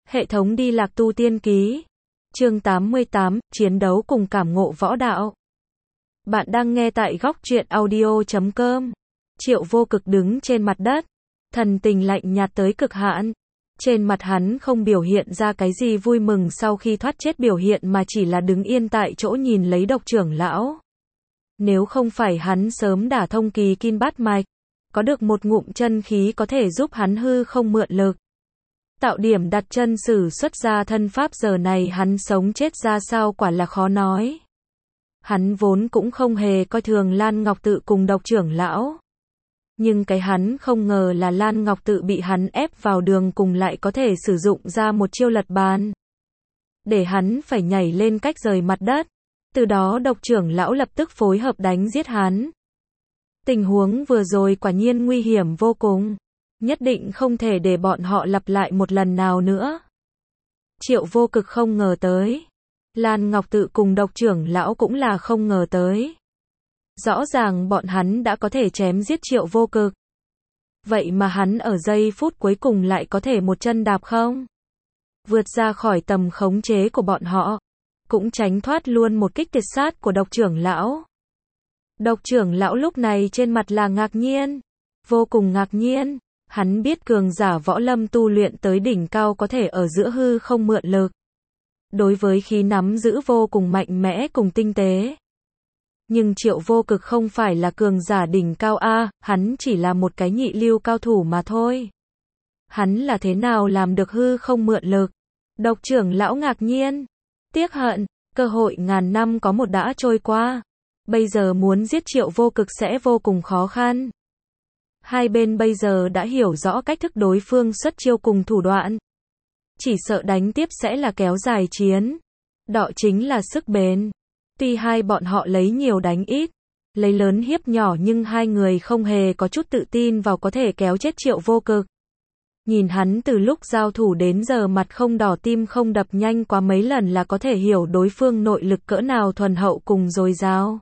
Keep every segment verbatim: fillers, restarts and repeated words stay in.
Hệ thống đi lạc tu tiên ký. Chương tám mươi tám, chiến đấu cùng cảm ngộ võ đạo. Bạn đang nghe tại góc truyện audio chấm com. Triệu Vô Cực đứng trên mặt đất, thần tình lạnh nhạt tới cực hạn. Trên mặt hắn không biểu hiện ra cái gì vui mừng sau khi thoát chết biểu hiện mà chỉ là đứng yên tại chỗ nhìn lấy Độc trưởng lão. Nếu không phải hắn sớm đả thông kỳ kim bát mạch, có được một ngụm chân khí có thể giúp hắn hư không mượn lực, tạo điểm đặt chân sử xuất ra thân pháp, giờ này hắn sống chết ra sao quả là khó nói. Hắn vốn cũng không hề coi thường Lan Ngọc Tự cùng Độc trưởng lão. Nhưng cái hắn không ngờ là Lan Ngọc Tự bị hắn ép vào đường cùng lại có thể sử dụng ra một chiêu lật bàn, để hắn phải nhảy lên cách rời mặt đất. Từ đó Độc trưởng lão lập tức phối hợp đánh giết hắn. Tình huống vừa rồi quả nhiên nguy hiểm vô cùng. Nhất định không thể để bọn họ lặp lại một lần nào nữa. Triệu Vô Cực không ngờ tới. Lan Ngọc Tự cùng Độc trưởng lão cũng là không ngờ tới. Rõ ràng bọn hắn đã có thể chém giết Triệu Vô Cực. Vậy mà hắn ở giây phút cuối cùng lại có thể một chân đạp không? Vượt ra khỏi tầm khống chế của bọn họ. Cũng tránh thoát luôn một kích tuyệt sát của Độc trưởng lão. Độc trưởng lão lúc này trên mặt là ngạc nhiên. Vô cùng ngạc nhiên. Hắn biết cường giả võ lâm tu luyện tới đỉnh cao có thể ở giữa hư không mượn lực. Đối với khí nắm giữ vô cùng mạnh mẽ cùng tinh tế. Nhưng Triệu Vô Cực không phải là cường giả đỉnh cao a, hắn chỉ là một cái nhị lưu cao thủ mà thôi. Hắn là thế nào làm được hư không mượn lực? Độc trưởng lão ngạc nhiên. Tiếc hận, cơ hội ngàn năm có một đã trôi qua. Bây giờ muốn giết Triệu Vô Cực sẽ vô cùng khó khăn. Hai bên bây giờ đã hiểu rõ cách thức đối phương xuất chiêu cùng thủ đoạn. Chỉ sợ đánh tiếp sẽ là kéo dài chiến. Đó chính là sức bền. Tuy hai bọn họ lấy nhiều đánh ít, lấy lớn hiếp nhỏ, nhưng hai người không hề có chút tự tin vào có thể kéo chết Triệu Vô Cực. Nhìn hắn từ lúc giao thủ đến giờ mặt không đỏ tim không đập nhanh quá mấy lần là có thể hiểu đối phương nội lực cỡ nào thuần hậu cùng dồi dào.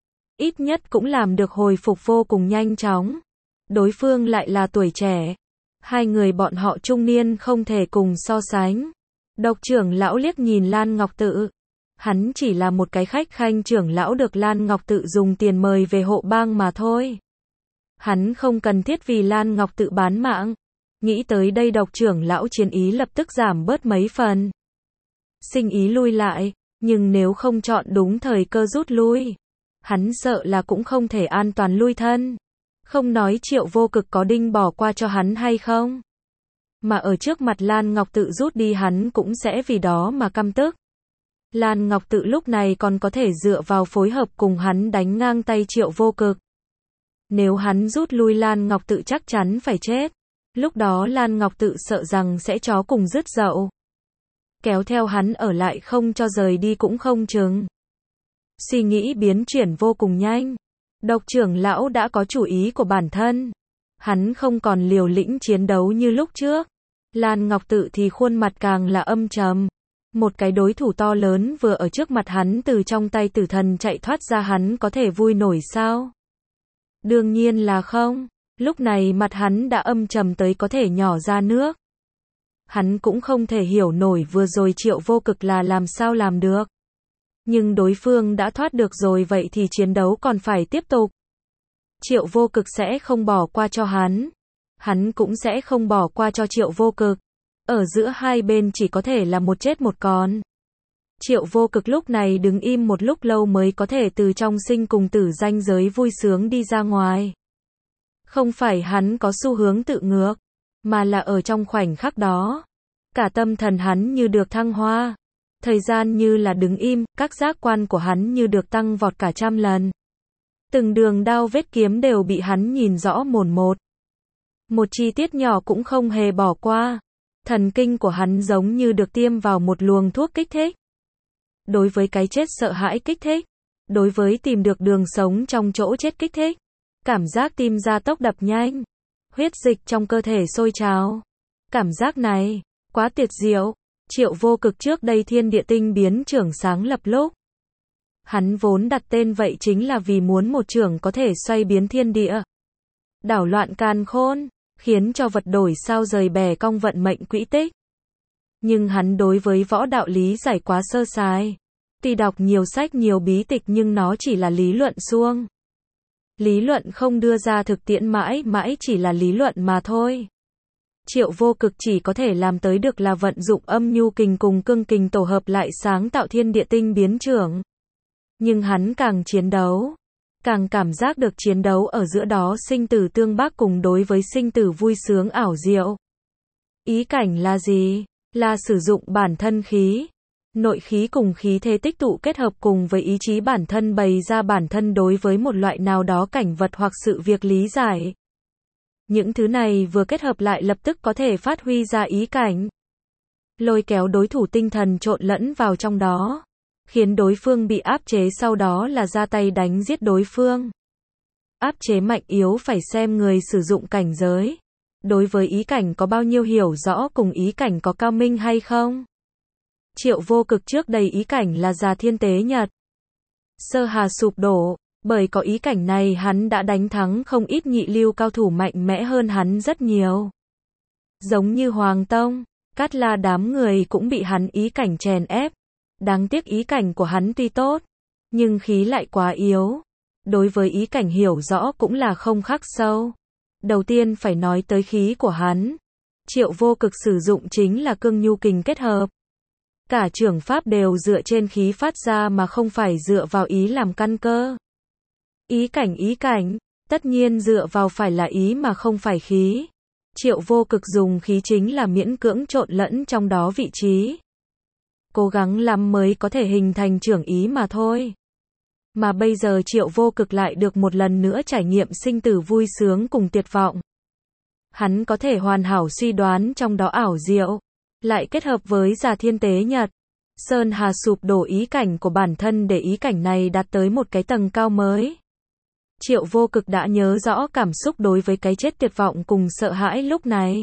Ít nhất cũng làm được hồi phục vô cùng nhanh chóng. Đối phương lại là tuổi trẻ. Hai người bọn họ trung niên không thể cùng so sánh. Độc trưởng lão liếc nhìn Lan Ngọc Tự. Hắn chỉ là một cái khách khanh trưởng lão được Lan Ngọc Tự dùng tiền mời về hộ bang mà thôi. Hắn không cần thiết vì Lan Ngọc Tự bán mạng. Nghĩ tới đây Độc trưởng lão chiến ý lập tức giảm bớt mấy phần. Sinh ý lui lại, nhưng nếu không chọn đúng thời cơ rút lui, hắn sợ là cũng không thể an toàn lui thân. Không nói Triệu Vô Cực có đinh bỏ qua cho hắn hay không, mà ở trước mặt Lan Ngọc Tự rút đi hắn cũng sẽ vì đó mà căm tức. Lan Ngọc Tự lúc này còn có thể dựa vào phối hợp cùng hắn đánh ngang tay Triệu Vô Cực. Nếu hắn rút lui Lan Ngọc Tự chắc chắn phải chết. Lúc đó Lan Ngọc Tự sợ rằng sẽ chó cùng rứt dậu. Kéo theo hắn ở lại không cho rời đi cũng không chừng. Suy nghĩ biến chuyển vô cùng nhanh. Độc trưởng lão đã có chủ ý của bản thân. Hắn không còn liều lĩnh chiến đấu như lúc trước. Lan Ngọc Tự thì khuôn mặt càng là âm trầm. Một cái đối thủ to lớn vừa ở trước mặt hắn, từ trong tay tử thần chạy thoát ra, hắn có thể vui nổi sao? Đương nhiên là không. Lúc này mặt hắn đã âm trầm tới có thể nhỏ ra nước. Hắn cũng không thể hiểu nổi vừa rồi Triệu Vô Cực là làm sao làm được. Nhưng đối phương đã thoát được rồi, vậy thì chiến đấu còn phải tiếp tục. Triệu Vô Cực sẽ không bỏ qua cho hắn. Hắn cũng sẽ không bỏ qua cho Triệu Vô Cực. Ở giữa hai bên chỉ có thể là một chết một còn. Triệu Vô Cực lúc này đứng im một lúc lâu mới có thể từ trong sinh cùng tử ranh giới vui sướng đi ra ngoài. Không phải hắn có xu hướng tự ngược, mà là ở trong khoảnh khắc đó, cả tâm thần hắn như được thăng hoa. Thời gian như là đứng im, các giác quan của hắn như được tăng vọt cả trăm lần. Từng đường đao vết kiếm đều bị hắn nhìn rõ mồn một. Một chi tiết nhỏ cũng không hề bỏ qua. Thần kinh của hắn giống như được tiêm vào một luồng thuốc kích thích. Đối với cái chết sợ hãi kích thích. Đối với tìm được đường sống trong chỗ chết kích thích. Cảm giác tim gia tốc đập nhanh. Huyết dịch trong cơ thể sôi trào. Cảm giác này, quá tuyệt diệu. Triệu Vô Cực trước đây thiên địa tinh biến trưởng sáng lập lúc. Hắn vốn đặt tên vậy chính là vì muốn một trưởng có thể xoay biến thiên địa. Đảo loạn càn khôn, khiến cho vật đổi sao rời bè cong vận mệnh quỹ tích. Nhưng hắn đối với võ đạo lý giải quá sơ sài. Tuy đọc nhiều sách nhiều bí tịch nhưng nó chỉ là lý luận suông. Lý luận không đưa ra thực tiễn mãi mãi chỉ là lý luận mà thôi. Triệu Vô Cực chỉ có thể làm tới được là vận dụng âm nhu kình cùng cương kình tổ hợp lại sáng tạo thiên địa tinh biến trưởng. Nhưng hắn càng chiến đấu, càng cảm giác được chiến đấu ở giữa đó sinh tử tương bác cùng đối với sinh tử vui sướng ảo diệu. Ý cảnh là gì? Là sử dụng bản thân khí, nội khí cùng khí thế tích tụ kết hợp cùng với ý chí bản thân bày ra bản thân đối với một loại nào đó cảnh vật hoặc sự việc lý giải. Những thứ này vừa kết hợp lại lập tức có thể phát huy ra ý cảnh. Lôi kéo đối thủ tinh thần trộn lẫn vào trong đó. Khiến đối phương bị áp chế sau đó là ra tay đánh giết đối phương. Áp chế mạnh yếu phải xem người sử dụng cảnh giới. Đối với ý cảnh có bao nhiêu hiểu rõ cùng ý cảnh có cao minh hay không. Triệu Vô Cực trước đây ý cảnh là Già Thiên Tế Nhật. Sơ Hà sụp đổ, bởi có ý cảnh này hắn đã đánh thắng không ít nhị lưu cao thủ mạnh mẽ hơn hắn rất nhiều. Giống như Hoàng Tông, Cát La đám người cũng bị hắn ý cảnh chèn ép. Đáng tiếc ý cảnh của hắn tuy tốt, nhưng khí lại quá yếu. Đối với ý cảnh hiểu rõ cũng là không khắc sâu. Đầu tiên phải nói tới khí của hắn. Triệu Vô Cực sử dụng chính là cương nhu kình kết hợp. Cả trưởng pháp đều dựa trên khí phát ra mà không phải dựa vào ý làm căn cơ. Ý cảnh ý cảnh, tất nhiên dựa vào phải là ý mà không phải khí. Triệu Vô Cực dùng khí chính là miễn cưỡng trộn lẫn trong đó vị trí. Cố gắng lắm mới có thể hình thành trưởng ý mà thôi. Mà bây giờ Triệu Vô Cực lại được một lần nữa trải nghiệm sinh tử vui sướng cùng tuyệt vọng. Hắn có thể hoàn hảo suy đoán trong đó ảo diệu, lại kết hợp với Già Thiên Tế Nhật. Sơn Hà sụp đổ ý cảnh của bản thân để ý cảnh này đạt tới một cái tầng cao mới. Triệu Vô Cực đã nhớ rõ cảm xúc đối với cái chết tuyệt vọng cùng sợ hãi lúc này.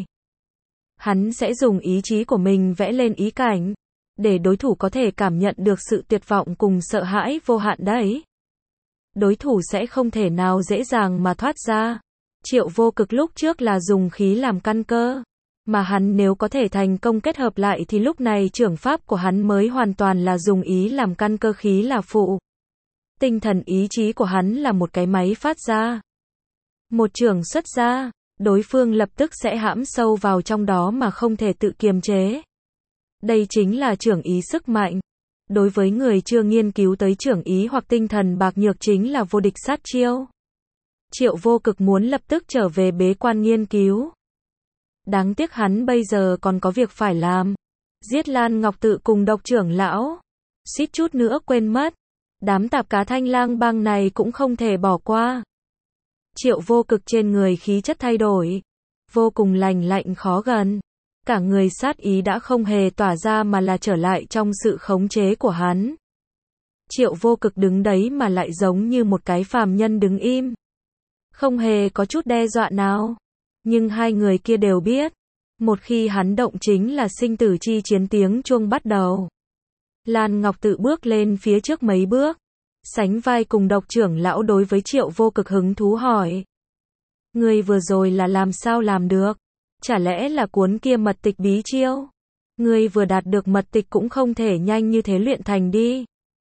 Hắn sẽ dùng ý chí của mình vẽ lên ý cảnh, để đối thủ có thể cảm nhận được sự tuyệt vọng cùng sợ hãi vô hạn đấy. Đối thủ sẽ không thể nào dễ dàng mà thoát ra. Triệu Vô Cực lúc trước là dùng khí làm căn cơ, mà hắn nếu có thể thành công kết hợp lại thì lúc này trưởng pháp của hắn mới hoàn toàn là dùng ý làm căn cơ, khí là phụ. Tinh thần ý chí của hắn là một cái máy phát ra. Một trưởng xuất ra, đối phương lập tức sẽ hãm sâu vào trong đó mà không thể tự kiềm chế. Đây chính là trưởng ý sức mạnh. Đối với người chưa nghiên cứu tới trưởng ý hoặc tinh thần bạc nhược chính là vô địch sát chiêu. Triệu Vô Cực muốn lập tức trở về bế quan nghiên cứu. Đáng tiếc hắn bây giờ còn có việc phải làm. Giết Lan Ngọc Tự cùng Độc trưởng lão. Suýt chút nữa quên mất. Đám tạp cá Thanh Lang bang này cũng không thể bỏ qua. Triệu Vô Cực trên người khí chất thay đổi. Vô cùng lành lạnh khó gần. Cả người sát ý đã không hề tỏa ra mà là trở lại trong sự khống chế của hắn. Triệu Vô Cực đứng đấy mà lại giống như một cái phàm nhân đứng im. Không hề có chút đe dọa nào. Nhưng hai người kia đều biết. Một khi hắn động chính là sinh tử chi chiến, tiếng chuông bắt đầu. Lan Ngọc Tự bước lên phía trước mấy bước. Sánh vai cùng Độc trưởng lão đối với Triệu Vô Cực hứng thú hỏi. Người vừa rồi là làm sao làm được? Chả lẽ là cuốn kia mật tịch bí chiêu? Ngươi vừa đạt được mật tịch cũng không thể nhanh như thế luyện thành đi.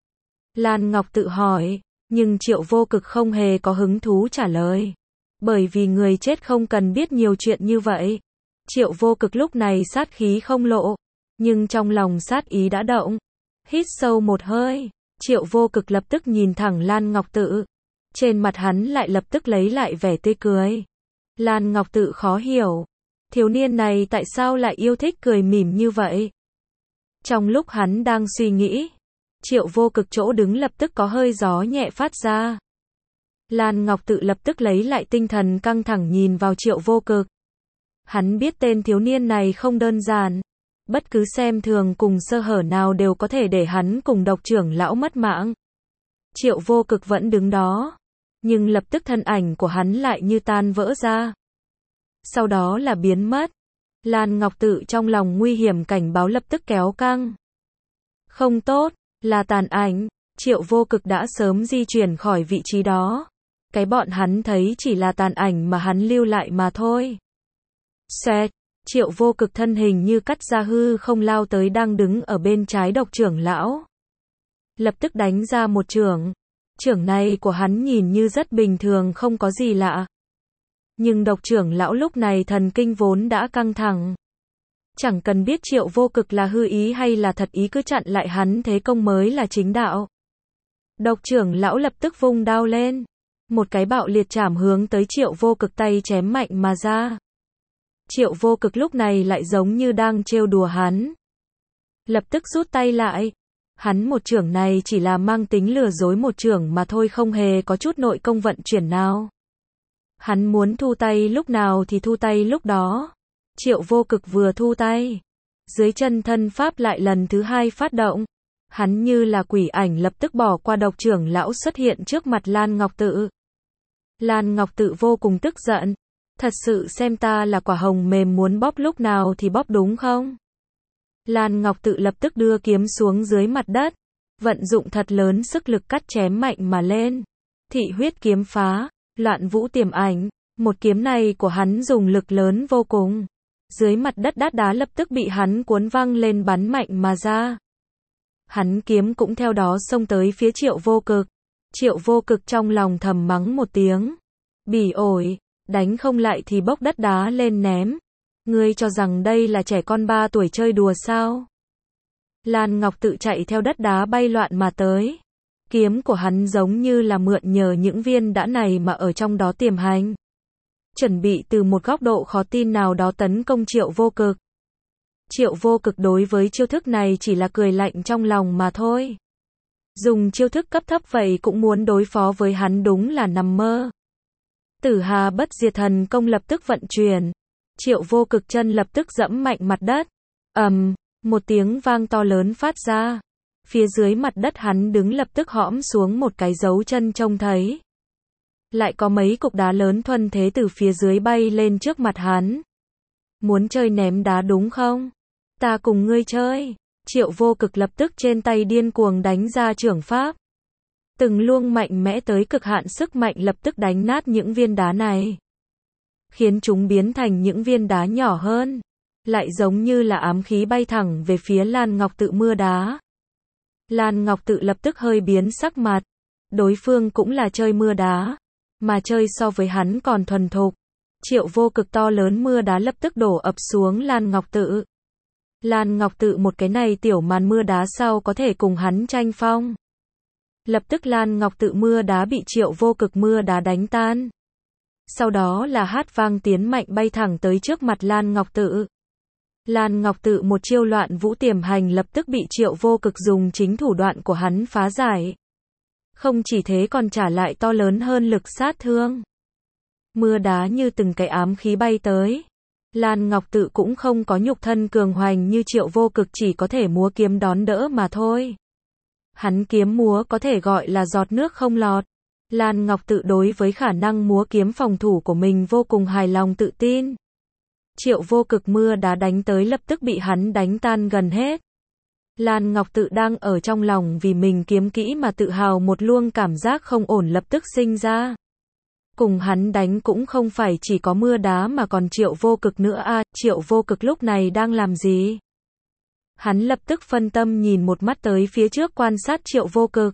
Lan Ngọc Tự hỏi, nhưng Triệu Vô Cực không hề có hứng thú trả lời. Bởi vì người chết không cần biết nhiều chuyện như vậy. Triệu Vô Cực lúc này sát khí không lộ, nhưng trong lòng sát ý đã động. Hít sâu một hơi, Triệu Vô Cực lập tức nhìn thẳng Lan Ngọc Tự. Trên mặt hắn lại lập tức lấy lại vẻ tươi cười. Lan Ngọc Tự khó hiểu. Thiếu niên này tại sao lại yêu thích cười mỉm như vậy? Trong lúc hắn đang suy nghĩ, Triệu Vô Cực chỗ đứng lập tức có hơi gió nhẹ phát ra. Lan Ngọc Tự lập tức lấy lại tinh thần căng thẳng nhìn vào Triệu Vô Cực. Hắn biết tên thiếu niên này không đơn giản. Bất cứ xem thường cùng sơ hở nào đều có thể để hắn cùng Độc trưởng lão mất mạng. Triệu Vô Cực vẫn đứng đó. Nhưng lập tức thân ảnh của hắn lại như tan vỡ ra. Sau đó là biến mất. Lan Ngọc Tự trong lòng nguy hiểm cảnh báo lập tức kéo căng. Không tốt, là tàn ảnh. Triệu Vô Cực đã sớm di chuyển khỏi vị trí đó. Cái bọn hắn thấy chỉ là tàn ảnh mà hắn lưu lại mà thôi. Xoẹt, Triệu Vô Cực thân hình như cắt ra hư không lao tới đang đứng ở bên trái Độc trưởng lão. Lập tức đánh ra một chưởng. Chưởng này của hắn nhìn như rất bình thường không có gì lạ. Nhưng Độc trưởng lão lúc này thần kinh vốn đã căng thẳng. Chẳng cần biết Triệu Vô Cực là hư ý hay là thật ý cứ chặn lại hắn thế công mới là chính đạo. Độc trưởng lão lập tức vung đao lên. Một cái bạo liệt chảm hướng tới Triệu Vô Cực tay chém mạnh mà ra. Triệu Vô Cực lúc này lại giống như đang trêu đùa hắn. Lập tức rút tay lại. Hắn một chưởng này chỉ là mang tính lừa dối một chưởng mà thôi, không hề có chút nội công vận chuyển nào. Hắn muốn thu tay lúc nào thì thu tay lúc đó. Triệu Vô Cực vừa thu tay, dưới chân thân pháp lại lần thứ hai phát động. Hắn như là quỷ ảnh lập tức bỏ qua Độc trưởng lão xuất hiện trước mặt Lan Ngọc Tự. Lan Ngọc Tự vô cùng tức giận. Thật sự xem ta là quả hồng mềm muốn bóp lúc nào thì bóp đúng không? Lan Ngọc Tự lập tức đưa kiếm xuống dưới mặt đất. Vận dụng thật lớn sức lực cắt chém mạnh mà lên. Thị huyết kiếm phá, loạn vũ tiềm ảnh. Một kiếm này của hắn dùng lực lớn vô cùng. Dưới mặt đất đát đá lập tức bị hắn cuốn văng lên bắn mạnh mà ra. Hắn kiếm cũng theo đó xông tới phía Triệu Vô Cực. Triệu Vô Cực trong lòng thầm mắng một tiếng. Bỉ ổi, đánh không lại thì bốc đất đá lên ném. Ngươi cho rằng đây là trẻ con ba tuổi chơi đùa sao? Lan Ngọc Tự chạy theo đất đá bay loạn mà tới. Kiếm của hắn giống như là mượn nhờ những viên đá này mà ở trong đó tiềm hành. Chuẩn bị từ một góc độ khó tin nào đó tấn công Triệu Vô Cực. Triệu Vô Cực đối với chiêu thức này chỉ là cười lạnh trong lòng mà thôi. Dùng chiêu thức cấp thấp vậy cũng muốn đối phó với hắn đúng là nằm mơ. Tử Hà Bất Diệt Thần Công lập tức vận chuyển. Triệu Vô Cực chân lập tức dẫm mạnh mặt đất. Ầm, um, một tiếng vang to lớn phát ra. Phía dưới mặt đất hắn đứng lập tức hõm xuống một cái dấu chân trông thấy. Lại có mấy cục đá lớn thuần thế từ phía dưới bay lên trước mặt hắn. Muốn chơi ném đá đúng không? Ta cùng ngươi chơi. Triệu Vô Cực lập tức trên tay điên cuồng đánh ra chưởng pháp. Từng luông mạnh mẽ tới cực hạn sức mạnh lập tức đánh nát những viên đá này. Khiến chúng biến thành những viên đá nhỏ hơn. Lại giống như là ám khí bay thẳng về phía Lan Ngọc Tự mưa đá. Lan Ngọc Tự lập tức hơi biến sắc mặt. Đối phương cũng là chơi mưa đá. Mà chơi so với hắn còn thuần thục. Triệu Vô Cực to lớn mưa đá lập tức đổ ập xuống Lan Ngọc Tự. Lan Ngọc Tự một cái này tiểu màn mưa đá sau có thể cùng hắn tranh phong. Lập tức Lan Ngọc Tự mưa đá bị Triệu Vô Cực mưa đá đánh tan. Sau đó là hát vang tiến mạnh bay thẳng tới trước mặt Lan Ngọc Tự. Lan Ngọc Tự một chiêu loạn vũ tiềm hành lập tức bị Triệu Vô Cực dùng chính thủ đoạn của hắn phá giải. Không chỉ thế còn trả lại to lớn hơn lực sát thương. Mưa đá như từng cái ám khí bay tới. Lan Ngọc Tự cũng không có nhục thân cường hoành như Triệu Vô Cực, chỉ có thể múa kiếm đón đỡ mà thôi. Hắn kiếm múa có thể gọi là giọt nước không lọt. Lan Ngọc Tự đối với khả năng múa kiếm phòng thủ của mình vô cùng hài lòng tự tin. Triệu Vô Cực mưa đá đánh tới lập tức bị hắn đánh tan gần hết. Lan Ngọc Tự đang ở trong lòng vì mình kiếm kỹ mà tự hào, một luồng cảm giác không ổn lập tức sinh ra. Cùng hắn đánh cũng không phải chỉ có mưa đá mà còn Triệu Vô Cực nữa à, Triệu Vô Cực lúc này đang làm gì? Hắn lập tức phân tâm nhìn một mắt tới phía trước quan sát Triệu Vô Cực.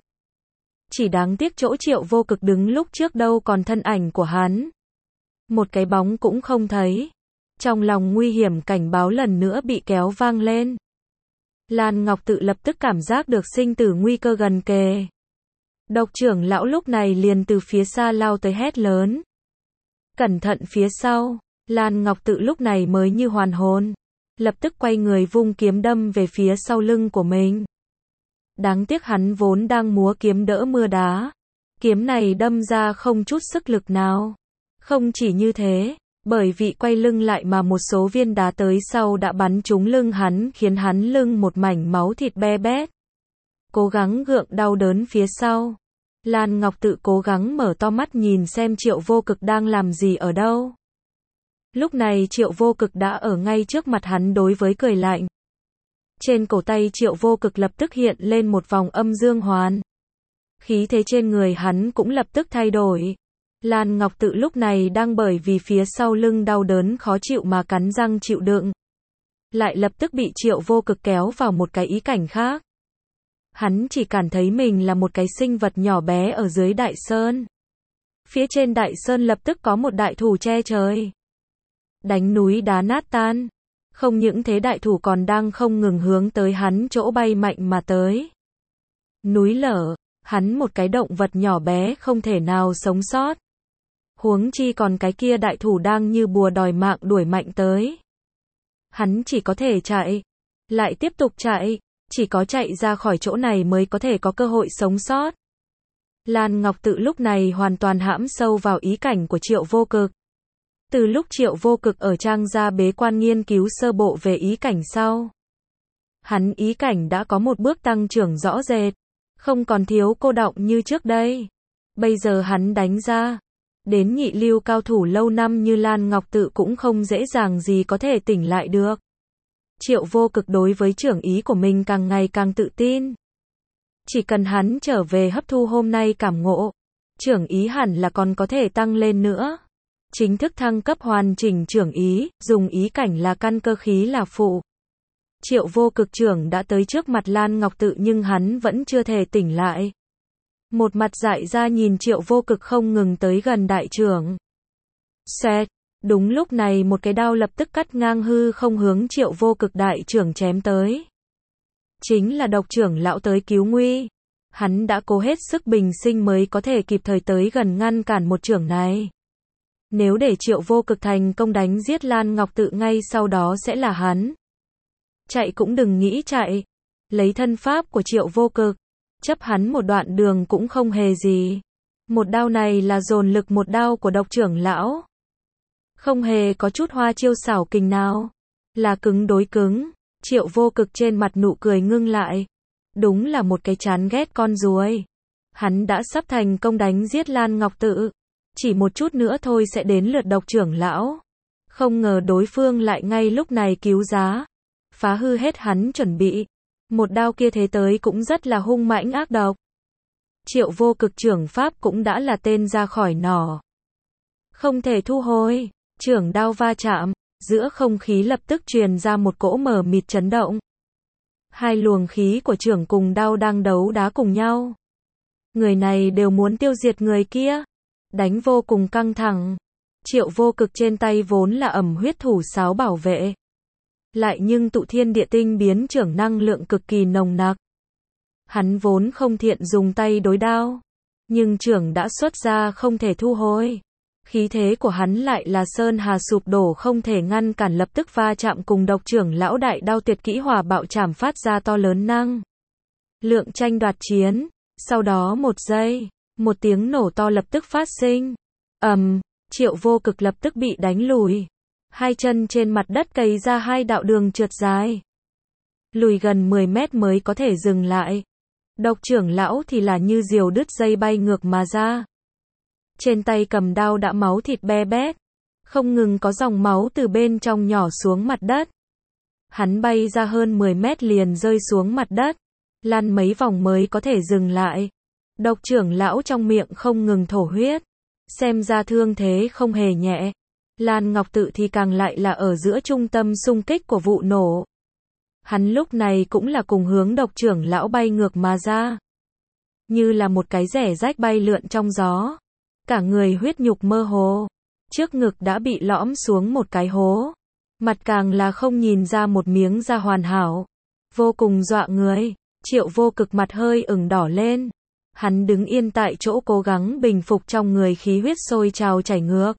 Chỉ đáng tiếc chỗ Triệu Vô Cực đứng lúc trước đâu còn thân ảnh của hắn. Một cái bóng cũng không thấy. Trong lòng nguy hiểm cảnh báo lần nữa bị kéo vang lên. Lan Ngọc Tự lập tức cảm giác được sinh tử nguy cơ gần kề. Độc trưởng lão lúc này liền từ phía xa lao tới hét lớn. Cẩn thận phía sau. Lan Ngọc Tự lúc này mới như hoàn hồn. Lập tức quay người vung kiếm đâm về phía sau lưng của mình. Đáng tiếc hắn vốn đang múa kiếm đỡ mưa đá. Kiếm này đâm ra không chút sức lực nào. Không chỉ như thế, bởi vì quay lưng lại mà một số viên đá tới sau đã bắn trúng lưng hắn, khiến hắn lưng một mảnh máu thịt be bét. Cố gắng gượng đau đớn phía sau. Lan Ngọc Tự cố gắng mở to mắt nhìn xem Triệu Vô Cực đang làm gì ở đâu. Lúc này Triệu Vô Cực đã ở ngay trước mặt hắn đối với cười lạnh. Trên cổ tay Triệu Vô Cực lập tức hiện lên một vòng âm dương hoàn. Khí thế trên người hắn cũng lập tức thay đổi. Lan Ngọc Tự lúc này đang bởi vì phía sau lưng đau đớn khó chịu mà cắn răng chịu đựng. Lại lập tức bị Triệu Vô Cực kéo vào một cái ý cảnh khác. Hắn chỉ cảm thấy mình là một cái sinh vật nhỏ bé ở dưới đại sơn. Phía trên đại sơn lập tức có một đại thủ che trời. Đánh núi đá nát tan. Không những thế đại thủ còn đang không ngừng hướng tới hắn chỗ bay mạnh mà tới. Núi lở, hắn một cái động vật nhỏ bé không thể nào sống sót. Huống chi còn cái kia đại thủ đang như bùa đòi mạng đuổi mạnh tới. Hắn chỉ có thể chạy. Lại tiếp tục chạy. Chỉ có chạy ra khỏi chỗ này mới có thể có cơ hội sống sót. Lan Ngọc Tự lúc này hoàn toàn hãm sâu vào ý cảnh của Triệu Vô Cực. Từ lúc Triệu Vô Cực ở trang gia bế quan nghiên cứu sơ bộ về ý cảnh sau. Hắn ý cảnh đã có một bước tăng trưởng rõ rệt. Không còn thiếu cô đọng như trước đây. Bây giờ hắn đánh ra. Đến nhị lưu cao thủ lâu năm như Lan Ngọc Tự cũng không dễ dàng gì có thể tỉnh lại được. Triệu Vô Cực đối với trưởng ý của mình càng ngày càng tự tin. Chỉ cần hắn trở về hấp thu hôm nay cảm ngộ, trưởng ý hẳn là còn có thể tăng lên nữa. Chính thức thăng cấp hoàn chỉnh trưởng ý, dùng ý cảnh là căn cơ khí là phụ. Triệu Vô Cực trưởng đã tới trước mặt Lan Ngọc Tự nhưng hắn vẫn chưa thể tỉnh lại. Một mặt dại ra nhìn Triệu Vô Cực không ngừng tới gần đại trưởng. Xoẹt, đúng lúc này một cái đao lập tức cắt ngang hư không hướng Triệu Vô Cực đại trưởng chém tới. Chính là độc trưởng lão tới cứu nguy. Hắn đã cố hết sức bình sinh mới có thể kịp thời tới gần ngăn cản một trưởng này. Nếu để Triệu Vô Cực thành công đánh giết Lan Ngọc Tự ngay sau đó sẽ là hắn. Chạy cũng đừng nghĩ chạy. Lấy thân pháp của Triệu Vô Cực, chấp hắn một đoạn đường cũng không hề gì. Một đao này là dồn lực một đao của độc trưởng lão. Không hề có chút hoa chiêu xảo kình nào. Là cứng đối cứng. Triệu Vô Cực trên mặt nụ cười ngưng lại. Đúng là một cái chán ghét con ruồi. Hắn đã sắp thành công đánh giết Lan Ngọc Tự. Chỉ một chút nữa thôi sẽ đến lượt độc trưởng lão. Không ngờ đối phương lại ngay lúc này cứu giá. Phá hư hết hắn chuẩn bị. Một đao kia thế tới cũng rất là hung mãnh ác độc. Triệu Vô Cực trưởng pháp cũng đã là tên ra khỏi nỏ. Không thể thu hồi. Trưởng đao va chạm. Giữa không khí lập tức truyền ra một cỗ mờ mịt chấn động. Hai luồng khí của trưởng cùng đao đang đấu đá cùng nhau. Người này đều muốn tiêu diệt người kia. Đánh vô cùng căng thẳng. Triệu Vô Cực trên tay vốn là ẩm huyết thủ sáo bảo vệ. Lại nhưng tụ thiên địa tinh biến trưởng năng lượng cực kỳ nồng nặc. Hắn vốn không thiện dùng tay đối đao. Nhưng trưởng đã xuất ra không thể thu hồi. Khí thế của hắn lại là sơn hà sụp đổ không thể ngăn cản lập tức va chạm cùng độc trưởng lão đại đao tuyệt kỹ hỏa bạo chảm phát ra to lớn năng. Lượng tranh đoạt chiến. Sau đó một giây, một tiếng nổ to lập tức phát sinh. ầm, um, Triệu Vô Cực lập tức bị đánh lùi. Hai chân trên mặt đất cày ra hai đạo đường trượt dài. Lùi gần mười mét mới có thể dừng lại. Độc trưởng lão thì là như diều đứt dây bay ngược mà ra. Trên tay cầm đao đã máu thịt be bét. Không ngừng có dòng máu từ bên trong nhỏ xuống mặt đất. Hắn bay ra hơn mười mét liền rơi xuống mặt đất. Lăn mấy vòng mới có thể dừng lại. Độc trưởng lão trong miệng không ngừng thổ huyết. Xem ra thương thế không hề nhẹ. Lan Ngọc Tự thì càng lại là ở giữa trung tâm xung kích của vụ nổ. Hắn lúc này cũng là cùng hướng độc trưởng lão bay ngược mà ra. Như là một cái rẻ rách bay lượn trong gió. Cả người huyết nhục mơ hồ. Trước ngực đã bị lõm xuống một cái hố. Mặt càng là không nhìn ra một miếng da hoàn hảo. Vô cùng dọa người. Triệu Vô Cực mặt hơi ửng đỏ lên. Hắn đứng yên tại chỗ cố gắng bình phục trong người khí huyết sôi trào chảy ngược.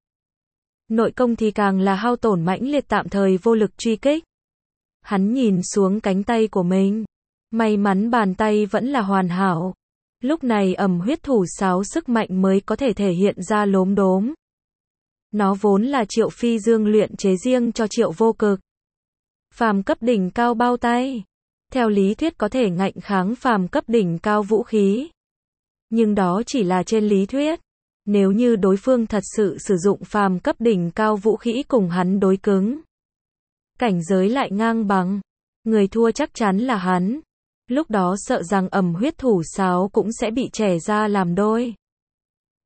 Nội công thì càng là hao tổn mãnh liệt tạm thời vô lực truy kích. Hắn nhìn xuống cánh tay của mình. May mắn bàn tay vẫn là hoàn hảo. Lúc này ẩm huyết thủ sáo sức mạnh mới có thể thể hiện ra lốm đốm. Nó vốn là Triệu Phi Dương luyện chế riêng cho Triệu Vô Cực. Phàm cấp đỉnh cao bao tay. Theo lý thuyết có thể ngạnh kháng phàm cấp đỉnh cao vũ khí. Nhưng đó chỉ là trên lý thuyết. Nếu như đối phương thật sự sử dụng phàm cấp đỉnh cao vũ khí cùng hắn đối cứng. Cảnh giới lại ngang bằng. Người thua chắc chắn là hắn. Lúc đó sợ rằng ẩm huyết thủ sáo cũng sẽ bị chẻ ra làm đôi.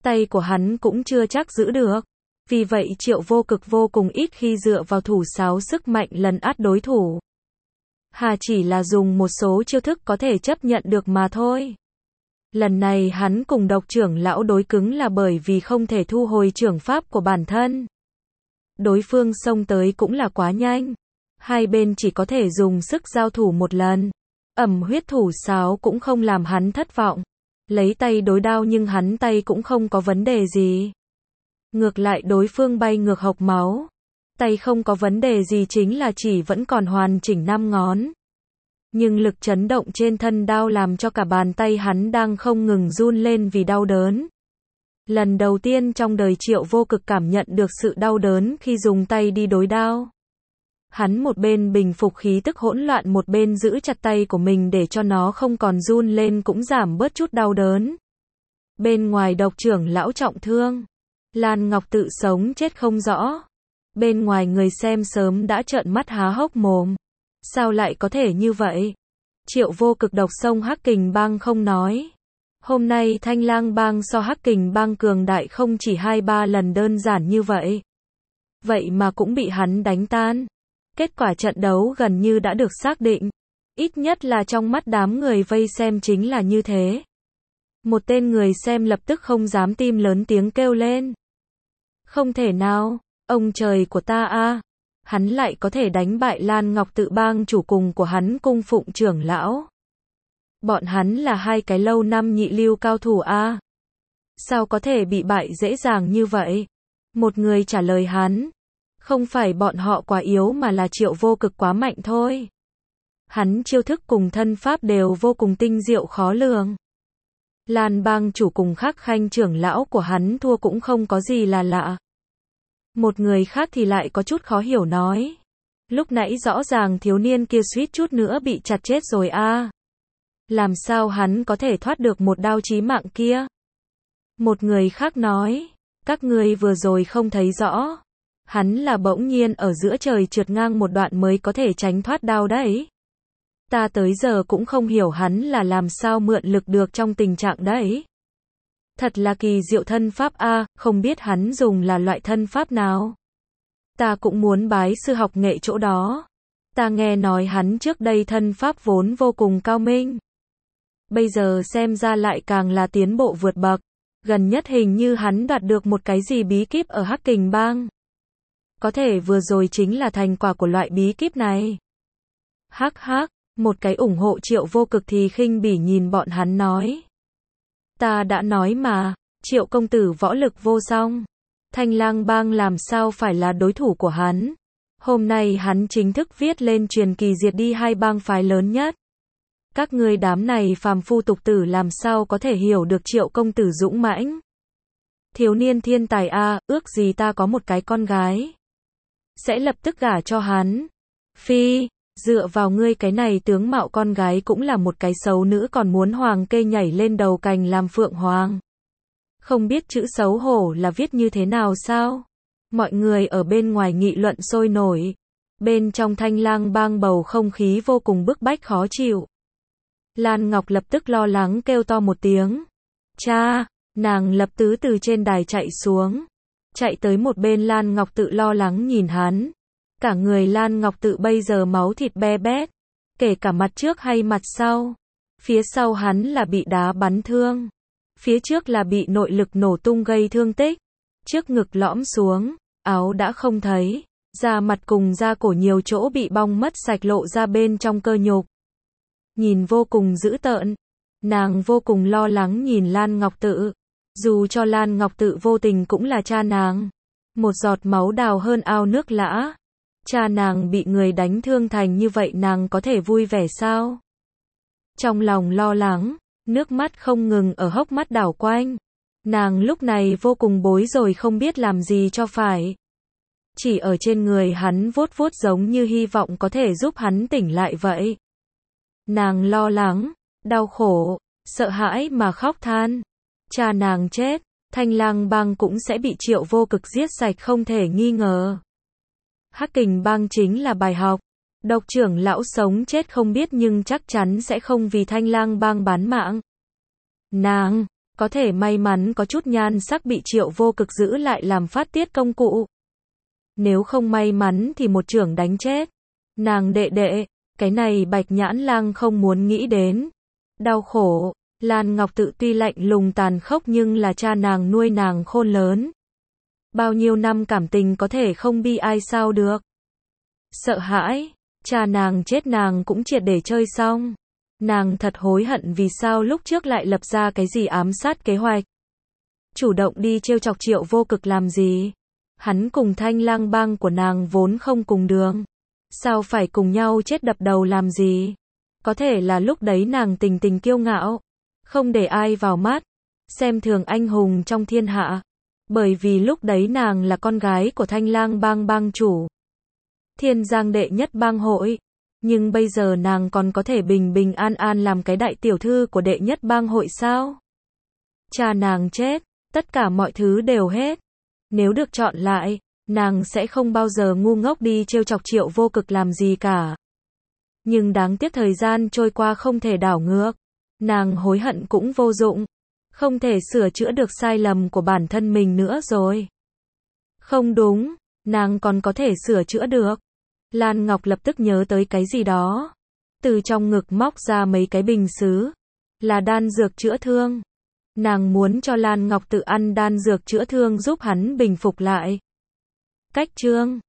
tay của hắn cũng chưa chắc giữ được. Vì vậy Triệu Vô Cực vô cùng ít khi dựa vào thủ sáo sức mạnh lần át đối thủ. Hà chỉ là dùng một số chiêu thức có thể chấp nhận được mà thôi. Lần này hắn cùng Độc trưởng lão đối cứng là bởi vì không thể thu hồi trưởng pháp của bản thân. Đối phương xông tới cũng là quá nhanh. Hai bên chỉ có thể dùng sức giao thủ một lần. Ẩm huyết thủ sáo cũng không làm hắn thất vọng. Lấy tay đối đao nhưng hắn tay cũng không có vấn đề gì. Ngược lại đối phương bay ngược hộc máu. Tay không có vấn đề gì chính là chỉ vẫn còn hoàn chỉnh năm ngón. Nhưng lực chấn động trên thân đao làm cho cả bàn tay hắn đang không ngừng run lên vì đau đớn. Lần đầu tiên trong đời Triệu Vô Cực cảm nhận được sự đau đớn khi dùng tay đi đối đao. Hắn một bên bình phục khí tức hỗn loạn một bên giữ chặt tay của mình để cho nó không còn run lên cũng giảm bớt chút đau đớn. Bên ngoài Độc trưởng lão trọng thương. Lan Ngọc Tự sống chết không rõ. Bên ngoài người xem sớm đã trợn mắt há hốc mồm. Sao lại có thể như vậy? Triệu Vô Cực độc xông Hắc Kình Bang không nói. Hôm nay Thanh Lang Bang so Hắc Kình Bang cường đại không chỉ hai ba lần đơn giản như vậy. Vậy mà cũng bị hắn đánh tan. Kết quả trận đấu gần như đã được xác định. Ít nhất là trong mắt đám người vây xem chính là như thế. Một tên người xem lập tức không dám tim lớn tiếng kêu lên. Không thể nào, ông trời của ta a, hắn lại có thể đánh bại Lan Ngọc Tự Bang chủ cùng của hắn Cung Phụng trưởng lão. Bọn hắn là hai cái lâu năm nhị lưu cao thủ a. Sao có thể bị bại dễ dàng như vậy? Một người trả lời hắn. Không phải bọn họ quá yếu mà là Triệu Vô Cực quá mạnh thôi. Hắn chiêu thức cùng thân pháp đều vô cùng tinh diệu khó lường. Lan Bang chủ cùng Khắc Khanh trưởng lão của hắn thua cũng không có gì là lạ. Một người khác thì lại có chút khó hiểu nói. Lúc nãy rõ ràng thiếu niên kia suýt chút nữa bị chặt chết rồi a. Làm sao hắn có thể thoát được một đao chí mạng kia? Một người khác nói. Các ngươi vừa rồi không thấy rõ. Hắn là bỗng nhiên ở giữa trời trượt ngang một đoạn mới có thể tránh thoát đao đấy. Ta tới giờ cũng không hiểu hắn là làm sao mượn lực được trong tình trạng đấy. Thật là kỳ diệu thân pháp a, không biết hắn dùng là loại thân pháp nào. Ta cũng muốn bái sư học nghệ chỗ đó. Ta nghe nói hắn trước đây thân pháp vốn vô cùng cao minh. Bây giờ xem ra lại càng là tiến bộ vượt bậc. Gần nhất hình như hắn đạt được một cái gì bí kíp ở Hắc Kình Bang. Có thể vừa rồi chính là thành quả của loại bí kíp này. Hắc hắc, một cái ủng hộ Triệu Vô Cực thì khinh bỉ nhìn bọn hắn nói. Ta đã nói mà, Triệu công tử võ lực vô song. Thanh Lang Bang làm sao phải là đối thủ của hắn. Hôm nay hắn chính thức viết lên truyền kỳ diệt đi hai bang phái lớn nhất. Các ngươi đám này phàm phu tục tử làm sao có thể hiểu được Triệu công tử dũng mãnh. Thiếu niên thiên tài a, ước gì ta có một cái con gái. Sẽ lập tức gả cho hắn. Phi, dựa vào ngươi cái này tướng mạo con gái cũng là một cái xấu nữ còn muốn hoàng kê nhảy lên đầu cành làm phượng hoàng. Không biết chữ xấu hổ là viết như thế nào sao? Mọi người ở bên ngoài nghị luận sôi nổi. Bên trong Thanh Lang Bang bầu không khí vô cùng bức bách khó chịu. Lan Ngọc lập tức lo lắng kêu to một tiếng. Cha, nàng lập tứ từ trên đài chạy xuống. Chạy tới một bên Lan Ngọc Tự lo lắng nhìn hắn. Cả người Lan Ngọc Tự bây giờ máu thịt be bét. Kể cả mặt trước hay mặt sau. Phía sau hắn là bị đá bắn thương. Phía trước là bị nội lực nổ tung gây thương tích. Trước ngực lõm xuống, áo đã không thấy. Da mặt cùng da cổ nhiều chỗ bị bong mất sạch lộ ra bên trong cơ nhục. Nhìn vô cùng dữ tợn. Nàng vô cùng lo lắng nhìn Lan Ngọc Tự. Dù cho Lan Ngọc Tự vô tình cũng là cha nàng. Một giọt máu đào hơn ao nước lã. Cha nàng bị người đánh thương thành như vậy nàng có thể vui vẻ sao? Trong lòng lo lắng, nước mắt không ngừng ở hốc mắt đảo quanh. Nàng lúc này vô cùng bối rồi không biết làm gì cho phải. Chỉ ở trên người hắn vuốt vuốt giống như hy vọng có thể giúp hắn tỉnh lại vậy. Nàng lo lắng, đau khổ, sợ hãi mà khóc than. Cha nàng chết, Thanh Lang Bang cũng sẽ bị Triệu Vô Cực giết sạch không thể nghi ngờ. Hắc Kình Bang chính là bài học. Độc trưởng lão sống chết không biết nhưng chắc chắn sẽ không vì Thanh Lang Bang bán mạng. Nàng, Có thể may mắn có chút nhan sắc bị Triệu Vô Cực giữ lại làm phát tiết công cụ. Nếu không may mắn thì một chưởng đánh chết. Nàng đệ đệ, cái này Bạch Nhãn Lang không muốn nghĩ đến. Đau khổ, Lan Ngọc Tự tuy lạnh lùng tàn khốc nhưng là cha nàng nuôi nàng khôn lớn. Bao nhiêu năm cảm tình có thể không bi ai sao được. Sợ hãi, cha nàng chết nàng cũng triệt để chơi xong. Nàng thật hối hận vì sao lúc trước lại lập ra cái gì ám sát kế hoạch. Chủ động đi trêu chọc Triệu Vô Cực làm gì? Hắn cùng Thanh Lang bang của nàng vốn không cùng đường. Sao phải cùng nhau chết đập đầu làm gì? Có thể là lúc đấy nàng tình tình kiêu ngạo, không để ai vào mắt, xem thường anh hùng trong thiên hạ. Bởi vì lúc đấy nàng là con gái của Thanh Lang bang bang chủ, Thiên Giang đệ nhất bang hội. Nhưng bây giờ nàng còn có thể bình bình an an làm cái đại tiểu thư của đệ nhất bang hội sao? Cha nàng chết, tất cả mọi thứ đều hết. Nếu được chọn lại, nàng sẽ không bao giờ ngu ngốc đi trêu chọc Triệu Vô Cực làm gì cả. Nhưng đáng tiếc thời gian trôi qua không thể đảo ngược. Nàng hối hận cũng vô dụng. Không thể sửa chữa được sai lầm của bản thân mình nữa rồi. Không đúng, nàng còn có thể sửa chữa được. Lan Ngọc lập tức nhớ tới cái gì đó. Từ trong ngực móc ra mấy cái bình sứ. Là đan dược chữa thương. Nàng muốn cho Lan Ngọc tự ăn đan dược chữa thương giúp hắn bình phục lại. Cách chương